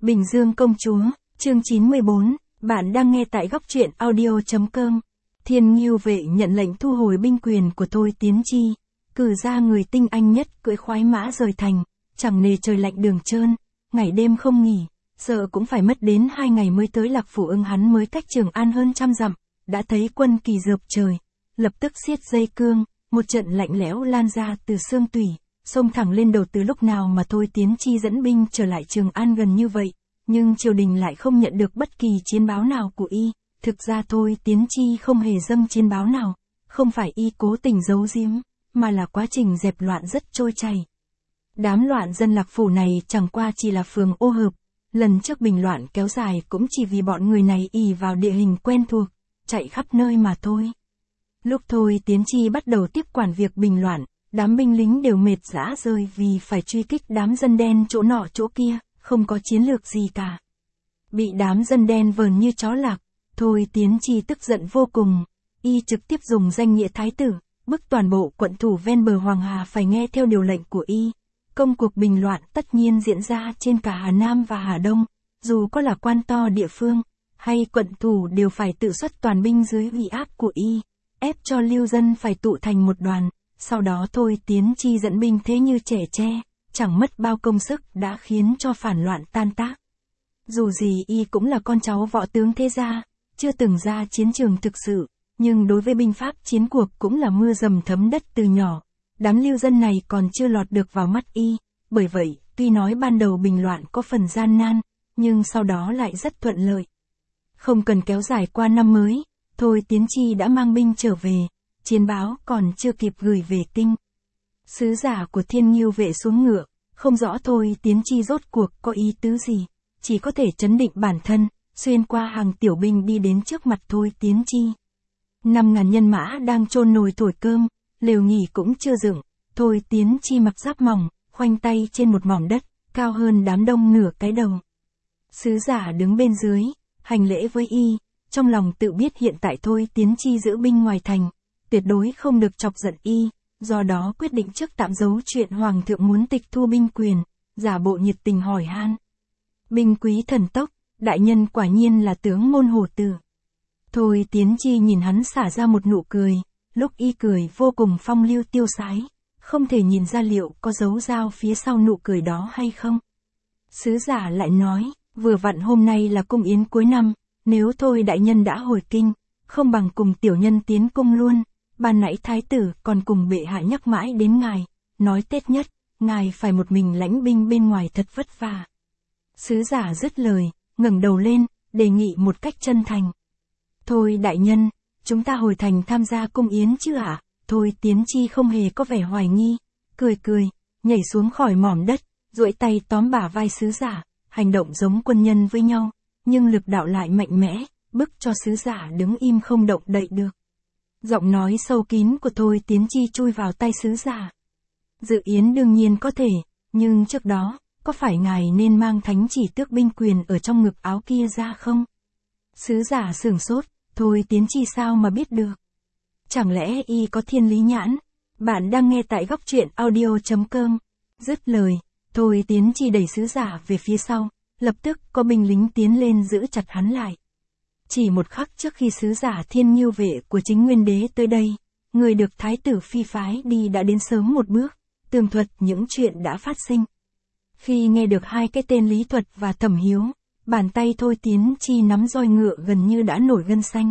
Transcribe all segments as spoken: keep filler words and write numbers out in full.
Bình Dương công chúa, chương chín mươi bốn, bạn đang nghe tại góc truyện audio chấm com. Thiên Ngưu Vệ nhận lệnh thu hồi binh quyền của Thôi Tiến Chi, cử ra người tinh anh nhất cưỡi khoái mã rời thành, chẳng nề trời lạnh đường trơn, ngày đêm không nghỉ, sợ cũng phải mất đến hai ngày mới tới Lạc Phủ Ưng. Hắn mới cách Trường An hơn trăm dặm, đã thấy quân kỳ rợp trời, lập tức siết dây cương, một trận lạnh lẽo lan ra từ xương tủy, xông thẳng lên đầu. Từ lúc nào mà Thôi Tiến Chi dẫn binh trở lại Trường An gần như vậy, nhưng triều đình lại không nhận được bất kỳ chiến báo nào của y. Thực ra Thôi Tiến Chi không hề dâng chiến báo nào, không phải y cố tình giấu giếm, mà là quá trình dẹp loạn rất trôi chảy. Đám loạn dân Lạc Phủ này chẳng qua chỉ là phường ô hợp, lần trước bình loạn kéo dài cũng chỉ vì bọn người này ỷ vào địa hình quen thuộc, chạy khắp nơi mà thôi. Lúc Thôi Tiến Chi bắt đầu tiếp quản việc bình loạn, đám binh lính đều mệt rã rời vì phải truy kích đám dân đen chỗ nọ chỗ kia, không có chiến lược gì cả. Bị đám dân đen vờn như chó lạc, Thôi Tiến Chi tức giận vô cùng, y trực tiếp dùng danh nghĩa thái tử, bức toàn bộ quận thủ ven bờ Hoàng Hà phải nghe theo điều lệnh của y. Công cuộc bình loạn tất nhiên diễn ra trên cả Hà Nam và Hà Đông, dù có là quan to địa phương, hay quận thủ đều phải tự xuất toàn binh dưới uy áp của y, ép cho lưu dân phải tụ thành một đoàn. Sau đó Thôi Tiến Chi dẫn binh thế như trẻ tre, chẳng mất bao công sức đã khiến cho phản loạn tan tác. Dù gì y cũng là con cháu võ tướng thế gia, chưa từng ra chiến trường thực sự, nhưng đối với binh pháp chiến cuộc cũng là mưa dầm thấm đất từ nhỏ. Đám lưu dân này còn chưa lọt được vào mắt y, bởi vậy, tuy nói ban đầu bình loạn có phần gian nan, nhưng sau đó lại rất thuận lợi. Không cần kéo dài qua năm mới, Thôi Tiến Chi đã mang binh trở về, chiến báo còn chưa kịp gửi về kinh. Sứ giả của Thiên Ngưu Vệ xuống ngựa, không rõ Thôi Tiến Chi rốt cuộc có ý tứ gì, chỉ có thể trấn định bản thân, xuyên qua hàng tiểu binh đi đến trước mặt Thôi Tiến Chi. Năm ngàn nhân mã đang chôn nồi thổi cơm, lều nghỉ cũng chưa dựng, Thôi Tiến Chi mặc giáp mỏng, khoanh tay trên một mỏm đất, cao hơn đám đông nửa cái đầu. Sứ giả đứng bên dưới, hành lễ với y, trong lòng tự biết hiện tại Thôi Tiến Chi giữ binh ngoài thành, tuyệt đối không được chọc giận y, do đó quyết định trước tạm giấu chuyện Hoàng thượng muốn tịch thu binh quyền, giả bộ nhiệt tình hỏi han. Binh quý thần tốc, đại nhân quả nhiên là tướng môn hổ tử. Thôi Tiến Chi nhìn hắn xả ra một nụ cười, lúc y cười vô cùng phong lưu tiêu sái, không thể nhìn ra liệu có dấu dao phía sau nụ cười đó hay không. Sứ giả lại nói, vừa vặn hôm nay là cung yến cuối năm, nếu Thôi đại nhân đã hồi kinh, không bằng cùng tiểu nhân tiến cung luôn. Ban nãy thái tử còn cùng bệ hạ nhắc mãi đến ngài, nói Tết nhất, ngài phải một mình lãnh binh bên ngoài thật vất vả. Sứ giả dứt lời, ngẩng đầu lên, đề nghị một cách chân thành. Thôi đại nhân, chúng ta hồi thành tham gia cung yến chứ ạ? À? Thôi Tiến Chi không hề có vẻ hoài nghi, cười cười, nhảy xuống khỏi mỏm đất, duỗi tay tóm bả vai sứ giả, hành động giống quân nhân với nhau, nhưng lực đạo lại mạnh mẽ, bức cho sứ giả đứng im không động đậy được. Giọng nói sâu kín của Thôi Tiến Chi chui vào tay sứ giả. Dự yến đương nhiên có thể, nhưng trước đó, có phải ngài nên mang thánh chỉ tước binh quyền ở trong ngực áo kia ra không? Sứ giả sửng sốt, Thôi Tiến Chi sao mà biết được? Chẳng lẽ y có thiên lý nhãn? Bạn đang nghe tại góc truyện audio chấm com. Dứt lời, Thôi Tiến Chi đẩy sứ giả về phía sau, lập tức có binh lính tiến lên giữ chặt hắn lại. Chỉ một khắc trước khi sứ giả Thiên Ngưu Vệ của chính nguyên đế tới đây, người được thái tử phi phái đi đã đến sớm một bước, tường thuật những chuyện đã phát sinh. Khi nghe được hai cái tên Lý Thuật và Thẩm Hiếu, bàn tay Thôi Tiến Chi nắm roi ngựa gần như đã nổi gân xanh.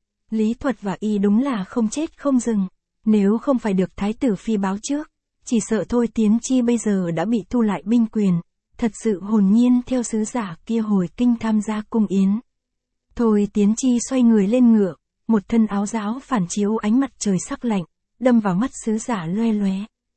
Lý Thuật và y đúng là không chết không dừng, nếu không phải được thái tử phi báo trước, chỉ sợ Thôi Tiến Chi bây giờ đã bị thu lại binh quyền, thật sự hồn nhiên theo sứ giả kia hồi kinh tham gia cung yến. Thôi Tiến Chi xoay người lên ngựa, một thân áo giáo phản chiếu ánh mặt trời sắc lạnh, đâm vào mắt sứ giả loe loé.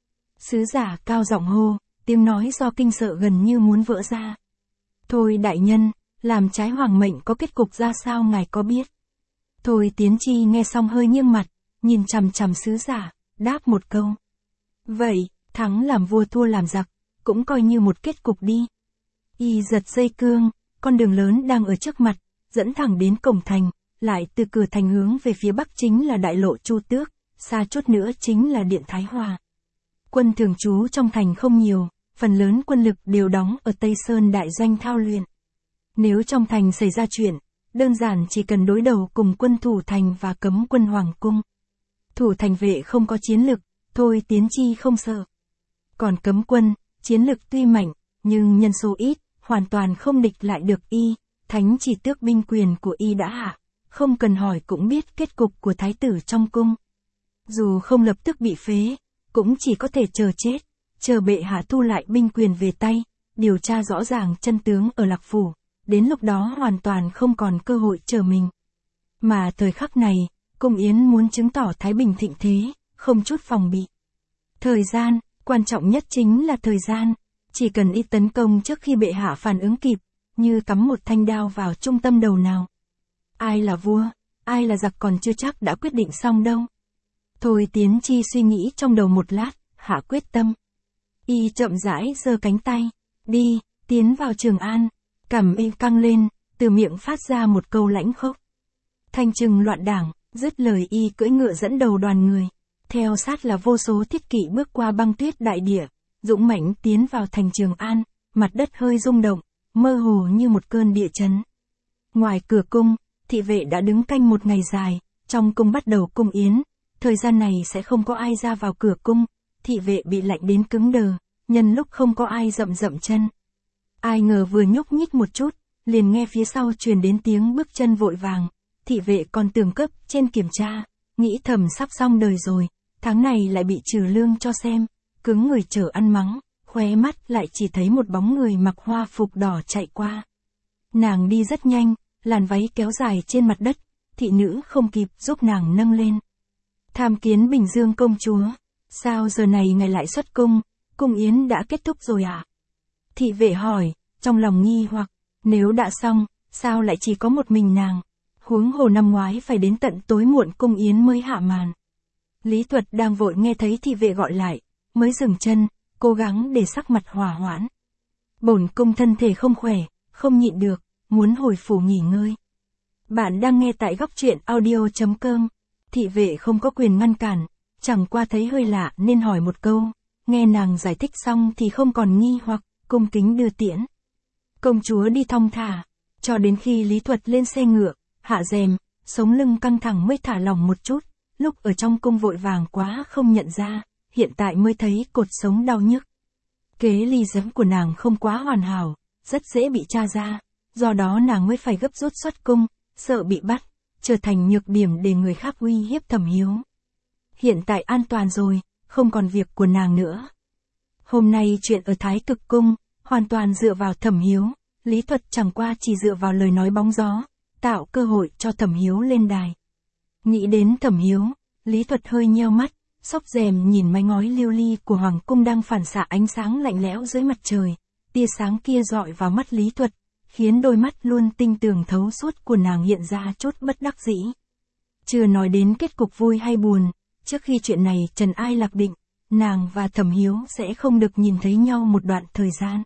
Sứ giả cao giọng hô, tiếng nói do kinh sợ gần như muốn vỡ ra. Thôi đại nhân, làm trái hoàng mệnh có kết cục ra sao ngài có biết? Thôi Tiến Chi nghe xong hơi nghiêng mặt, nhìn chằm chằm sứ giả, đáp một câu. Vậy, thắng làm vua thua làm giặc, cũng coi như một kết cục đi. Y giật dây cương, con đường lớn đang ở trước mặt, dẫn thẳng đến cổng thành, lại từ cửa thành hướng về phía bắc chính là đại lộ Chu Tước, xa chút nữa chính là điện Thái Hòa. Quân thường trú trong thành không nhiều, phần lớn quân lực đều đóng ở Tây Sơn đại doanh thao luyện. Nếu trong thành xảy ra chuyện, đơn giản chỉ cần đối đầu cùng quân thủ thành và cấm quân hoàng cung. Thủ thành vệ không có chiến lực, Thôi Tiến Chi không sợ. Còn cấm quân, chiến lực tuy mạnh, nhưng nhân số ít, hoàn toàn không địch lại được y, thánh chỉ tước binh quyền của y đã hạ, không cần hỏi cũng biết kết cục của thái tử trong cung. Dù không lập tức bị phế, cũng chỉ có thể chờ chết, chờ bệ hạ thu lại binh quyền về tay, điều tra rõ ràng chân tướng ở Lạc Phủ, đến lúc đó hoàn toàn không còn cơ hội chờ mình. Mà thời khắc này, Cung Yến muốn chứng tỏ Thái Bình thịnh thế, không chút phòng bị. Thời gian, quan trọng nhất chính là thời gian, chỉ cần y tấn công trước khi bệ hạ phản ứng kịp, như cắm một thanh đao vào trung tâm đầu nào. Ai là vua, ai là giặc còn chưa chắc đã quyết định xong đâu. Thôi Tiến Chi suy nghĩ trong đầu một lát, hạ quyết tâm. Y chậm rãi giơ cánh tay, đi, tiến vào Trường An, cằm y căng lên, từ miệng phát ra một câu lãnh khốc. Thanh trừng loạn đảng, dứt lời y cưỡi ngựa dẫn đầu đoàn người. Theo sát là vô số thiết kỵ bước qua băng tuyết đại địa, dũng mãnh tiến vào thành Trường An, mặt đất hơi rung động, mơ hồ như một cơn địa chấn. Ngoài cửa cung, thị vệ đã đứng canh một ngày dài, trong cung bắt đầu cung yến, thời gian này sẽ không có ai ra vào cửa cung, thị vệ bị lạnh đến cứng đờ, nhân lúc không có ai dậm dậm chân. Ai ngờ vừa nhúc nhích một chút, liền nghe phía sau truyền đến tiếng bước chân vội vàng, thị vệ còn tưởng cấp trên kiểm tra, nghĩ thầm sắp xong đời rồi, tháng này lại bị trừ lương cho xem, cứng người chờ ăn mắng, khóe mắt lại chỉ thấy một bóng người mặc hoa phục đỏ chạy qua. Nàng đi rất nhanh, làn váy kéo dài trên mặt đất, thị nữ không kịp giúp nàng nâng lên. Tham kiến Bình Dương công chúa, sao giờ này ngài lại xuất cung, cung yến đã kết thúc rồi à? Thị vệ hỏi, trong lòng nghi hoặc, nếu đã xong, sao lại chỉ có một mình nàng? Huống hồ năm ngoái phải đến tận tối muộn cung yến mới hạ màn. Lý Thuật đang vội nghe thấy thị vệ gọi lại, mới dừng chân, cố gắng để sắc mặt hòa hoãn. Bổn cung thân thể không khỏe, không nhịn được, muốn hồi phủ nghỉ ngơi. Bạn đang nghe tại góc truyện audio chấm com. Thị vệ không có quyền ngăn cản, chẳng qua thấy hơi lạ nên hỏi một câu, nghe nàng giải thích xong thì không còn nghi hoặc, cung kính đưa tiễn. Công chúa đi thong thả, cho đến khi Lý Thuật lên xe ngựa, hạ rèm, sống lưng căng thẳng mới thả lỏng một chút, lúc ở trong cung vội vàng quá không nhận ra, hiện tại mới thấy cột sống đau nhức. Kế ly giấm của nàng không quá hoàn hảo, rất dễ bị tra ra, do đó nàng mới phải gấp rút xuất cung, sợ bị bắt, trở thành nhược điểm để người khác uy hiếp Thẩm Hiếu. Hiện tại an toàn rồi, không còn việc của nàng nữa. Hôm nay chuyện ở Thái Cực Cung, hoàn toàn dựa vào Thẩm Hiếu, Lý Thuật chẳng qua chỉ dựa vào lời nói bóng gió, tạo cơ hội cho Thẩm Hiếu lên đài. Nghĩ đến Thẩm Hiếu, Lý Thuật hơi nheo mắt, xốc rèm nhìn mái ngói liêu ly của Hoàng Cung đang phản xạ ánh sáng lạnh lẽo dưới mặt trời, tia sáng kia dọi vào mắt Lý Thuật, khiến đôi mắt luôn tinh tường thấu suốt của nàng hiện ra chút bất đắc dĩ. Chưa nói đến kết cục vui hay buồn, trước khi chuyện này trần ai lạc định, nàng và Thẩm Hiếu sẽ không được nhìn thấy nhau một đoạn thời gian.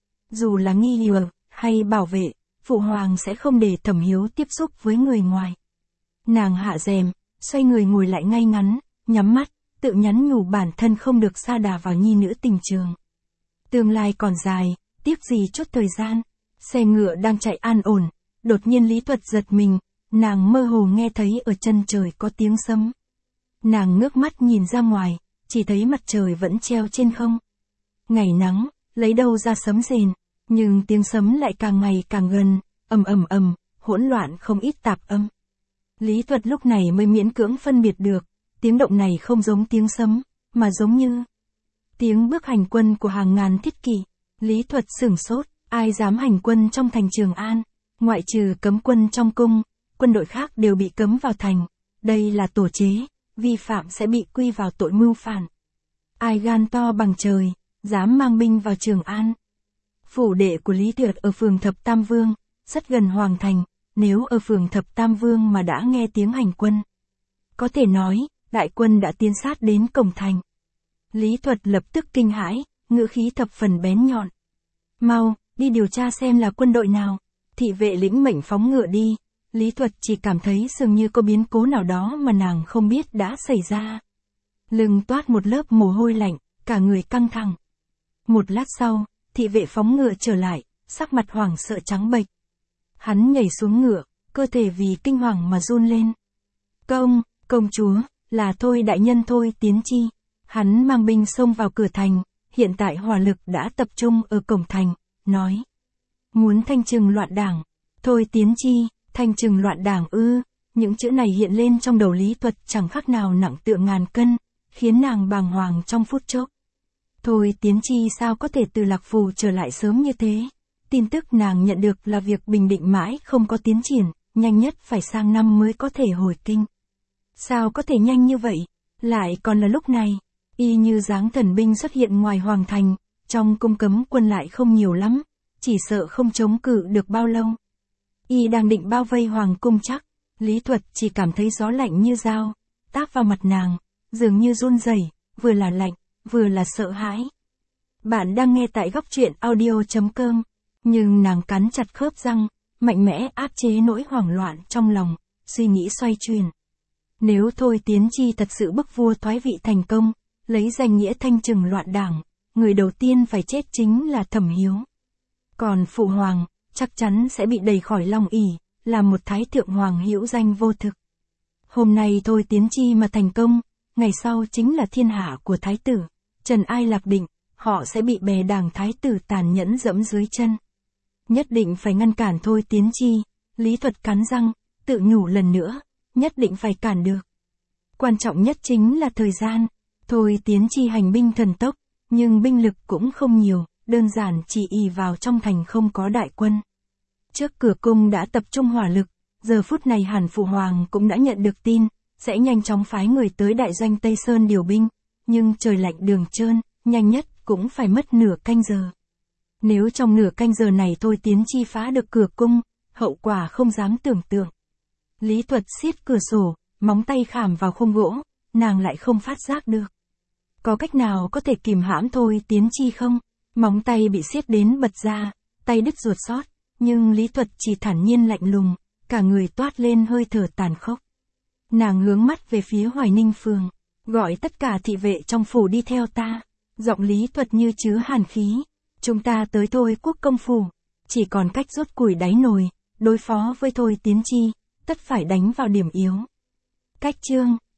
Dù là nghi ngờ, hay bảo vệ, Phụ Hoàng sẽ không để Thẩm Hiếu tiếp xúc với người ngoài. Nàng hạ rèm, xoay người ngồi lại ngay ngắn, nhắm mắt, tự nhắn nhủ bản thân không được sa đà vào nhi nữ tình trường. Tương lai còn dài, tiếc gì chút thời gian. Xe ngựa đang chạy an ổn, đột nhiên Lý Thuật giật mình, nàng mơ hồ nghe thấy ở chân trời có tiếng sấm. Nàng ngước mắt nhìn ra ngoài, chỉ thấy mặt trời vẫn treo trên không. Ngày nắng, lấy đâu ra sấm rền, nhưng tiếng sấm lại càng ngày càng gần, ầm ầm ầm, hỗn loạn không ít tạp âm. Lý Thuật lúc này mới miễn cưỡng phân biệt được, tiếng động này không giống tiếng sấm, mà giống như tiếng bước hành quân của hàng ngàn thiết kỵ. Lý Thuật sửng sốt. Ai dám hành quân trong thành Trường An, ngoại trừ cấm quân trong cung, quân đội khác đều bị cấm vào thành. Đây là tổ chế, vi phạm sẽ bị quy vào tội mưu phản. Ai gan to bằng trời, dám mang binh vào Trường An. Phủ đệ của Lý Thuật ở phường Thập Tam Vương, rất gần Hoàng Thành, nếu ở phường Thập Tam Vương mà đã nghe tiếng hành quân. Có thể nói, đại quân đã tiến sát đến cổng thành. Lý Thuật lập tức kinh hãi, ngữ khí thập phần bén nhọn. Mau, đi điều tra xem là quân đội nào. Thị vệ lĩnh mệnh phóng ngựa đi. Lý Thuật chỉ cảm thấy dường như có biến cố nào đó mà nàng không biết đã xảy ra. Lưng toát một lớp mồ hôi lạnh, cả người căng thẳng. Một lát sau, thị vệ phóng ngựa trở lại, sắc mặt hoảng sợ trắng bệch. Hắn nhảy xuống ngựa, cơ thể vì kinh hoàng mà run lên. Công, công chúa, là Thôi đại nhân Thôi Tiến Chi. Hắn mang binh xông vào cửa thành, hiện tại hỏa lực đã tập trung ở cổng thành, nói. Muốn thanh trừng loạn đảng. Thôi Tiến Chi, thanh trừng loạn đảng ư, những chữ này hiện lên trong đầu Lý Tuật chẳng khác nào nặng tựa ngàn cân, khiến nàng bàng hoàng trong phút chốc. Thôi Tiến Chi sao có thể từ Lạc Phù trở lại sớm như thế? Tin tức nàng nhận được là việc bình định mãi không có tiến triển, nhanh nhất phải sang năm mới có thể hồi kinh. Sao có thể nhanh như vậy? Lại còn là lúc này, y như dáng thần binh xuất hiện ngoài hoàng thành, trong cung cấm quân lại không nhiều lắm, chỉ sợ không chống cự được bao lâu. Y đang định bao vây hoàng cung chắc, Lý Tuật chỉ cảm thấy gió lạnh như dao, táp vào mặt nàng, dường như run rẩy, vừa là lạnh, vừa là sợ hãi. Bạn đang nghe tại góc truyện audio chấm com, nhưng nàng cắn chặt khớp răng, mạnh mẽ áp chế nỗi hoảng loạn trong lòng, suy nghĩ xoay chuyển. Nếu Thôi Tiến Chi thật sự bức vua thoái vị thành công, lấy danh nghĩa thanh trừng loạn đảng, người đầu tiên phải chết chính là Thẩm Hiếu. Còn phụ hoàng, chắc chắn sẽ bị đẩy khỏi Long ỷ, làm một thái thượng hoàng hữu danh vô thực. Hôm nay Thôi Tiến Chi mà thành công, ngày sau chính là thiên hạ của thái tử, trần ai lạc định, họ sẽ bị bè đảng thái tử tàn nhẫn dẫm dưới chân. Nhất định phải ngăn cản Thôi Tiến Chi, Lý Tuật cắn răng, tự nhủ lần nữa, nhất định phải cản được. Quan trọng nhất chính là thời gian, Thôi Tiến Chi hành binh thần tốc, nhưng binh lực cũng không nhiều, đơn giản chỉ ỷ vào trong thành không có đại quân. Trước cửa cung đã tập trung hỏa lực, giờ phút này hẳn phụ hoàng cũng đã nhận được tin, sẽ nhanh chóng phái người tới đại doanh Tây Sơn điều binh, nhưng trời lạnh đường trơn, nhanh nhất cũng phải mất nửa canh giờ. Nếu trong nửa canh giờ này Thôi Tiến Chi phá được cửa cung, hậu quả không dám tưởng tượng. Lý Tuật siết cửa sổ, móng tay khảm vào khung gỗ, nàng lại không phát giác được. Có cách nào có thể kìm hãm Thôi Tiến Chi không? Móng tay bị siết đến bật ra, tay đứt ruột sót, nhưng Lý Tuật chỉ thản nhiên lạnh lùng, cả người toát lên hơi thở tàn khốc. Nàng hướng mắt về phía Hoài Ninh Phường, gọi tất cả thị vệ trong phủ đi theo ta. Giọng Lý Tuật như chứa hàn khí. Chúng ta tới Thôi Quốc công phủ, chỉ còn cách rút củi đáy nồi, đối phó với Thôi Tiến Chi, tất phải đánh vào điểm yếu. Cách chương,